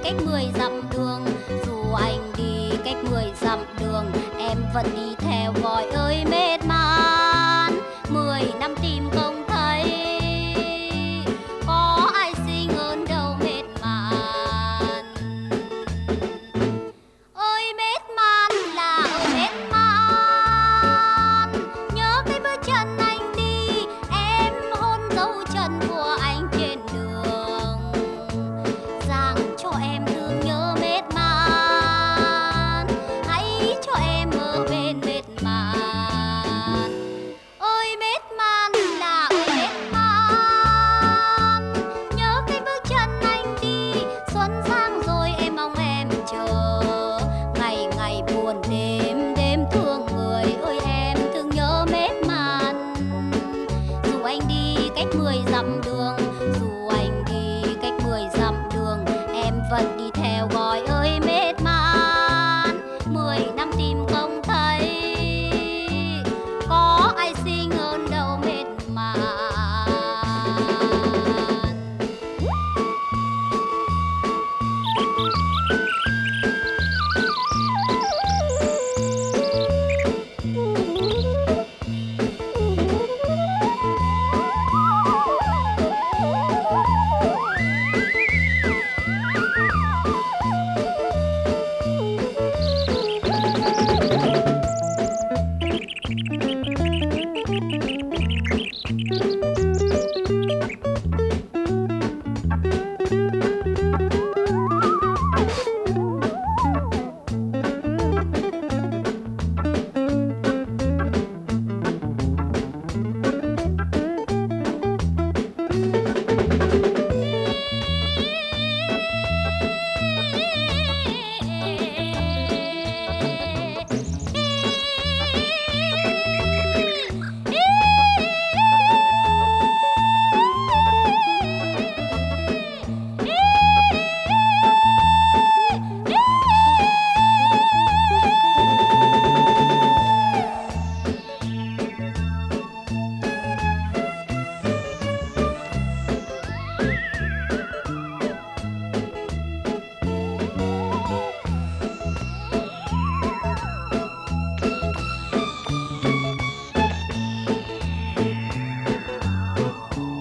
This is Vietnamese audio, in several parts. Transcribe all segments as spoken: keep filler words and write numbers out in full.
cách mười dặm đường. Dù anh đi cách mười dặm đường, em vẫn đi theo gọi ơi mệt man. Mười năm tìm không thấy, có ai xinh hơn đâu mệt man. Ơi mệt man là ơi mệt man, nhớ cái bước chân anh đi, em hôn dấu chân của anh trên đường. Giang cho em thương nhớ mệt man, hãy cho em ở bên mệt man. Ơi mệt man là ơi mệt man, nhớ cái bước chân anh đi, xuân sang rồi em mong em chờ. Ngày ngày buồn đêm đêm thương người, ơi em thương nhớ mệt man. Dù anh đi cách mười dặm đường, dù anh đi cách mười dặm đường, em vẫn đi theo gọi ơi mệt man. Mười năm tìm không thấy, có ai xinh hơn đâu mệt man.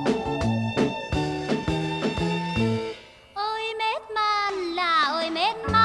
Ơi mệt man là ơi mệt man.